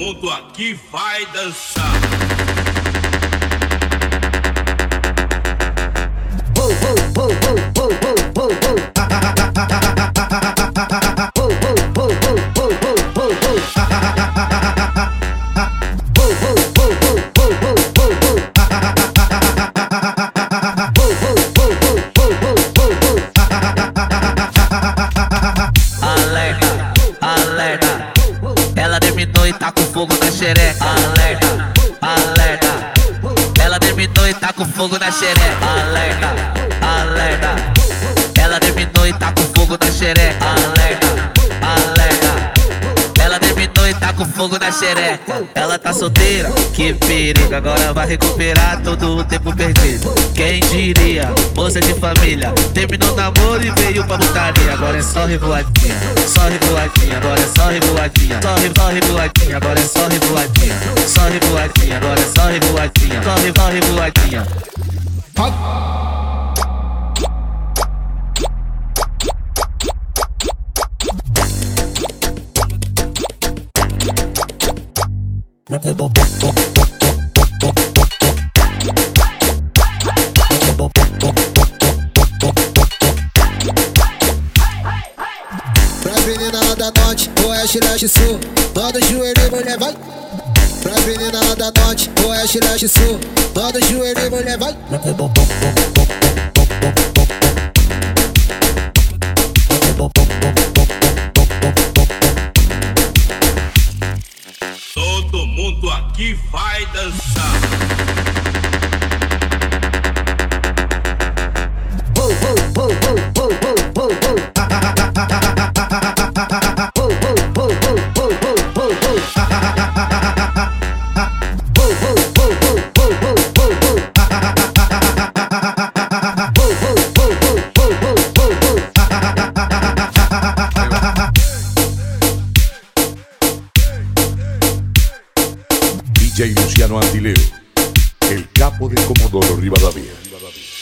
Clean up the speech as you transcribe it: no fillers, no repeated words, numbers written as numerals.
mundo aqui vai dançar. Alerta, ela terminou e tá com fogo na xereca. Alerta, alerta, ela terminou e tá com fogo na xereca. Alerta, alerta, ela terminou e tá com fogo na xereca. Alerta, alerta, ela terminou e tá com fogo na xereca. Ela tá solteira, que perigo, agora vai recuperar todo o tempo perdido. Quem diria, moça de família, terminou o namoro e veio pra putaria. Agora é só revoadinha, só revoadinha, agora é só revoadinha. Só revoadinha, agora é só revoadinha. Só revoadinha, agora é só revoadinha. Só revoadinha. Pras meninas da norte, oeste, leste, sul, manda o joelho e mulher vai. Pras meninas da norte, oeste, leste, sul, manda o joelho e mulher vai. Todo mundo aqui vai dançar. DJ Luciano Antileo, el capo de Comodoro Rivadavia.